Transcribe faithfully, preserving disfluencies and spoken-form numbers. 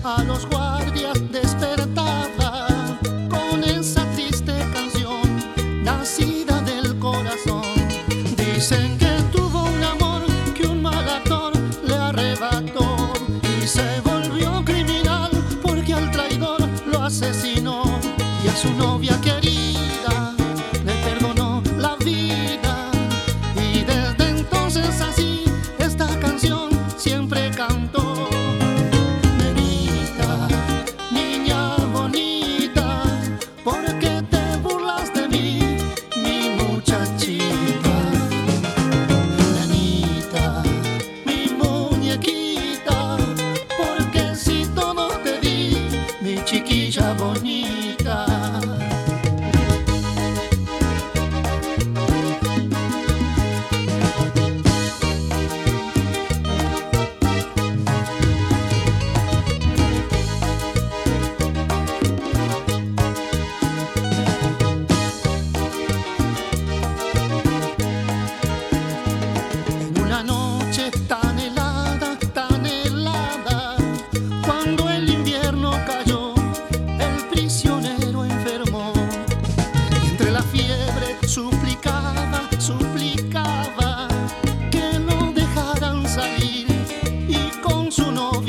a los guardias despertaba con esa triste canción nacida del corazón. Dicen que tuvo un amor que un mal actor le arrebató y se volvió criminal porque al traidor lo asesinó y a su novia querida le perdonó la vida. Y desde entonces así esta canción siempre cantó. Nenita, niña bonita, ¿por qué te burlas de mí, mi muchachita? Nenita, mi muñequita, porque si todo te di, mi chiquilla bonita. Una noche tan helada, tan helada, cuando el invierno cayó, el prisionero enfermó. Y entre la fiebre suplicaba, suplicaba que lo dejaran salir y con su novia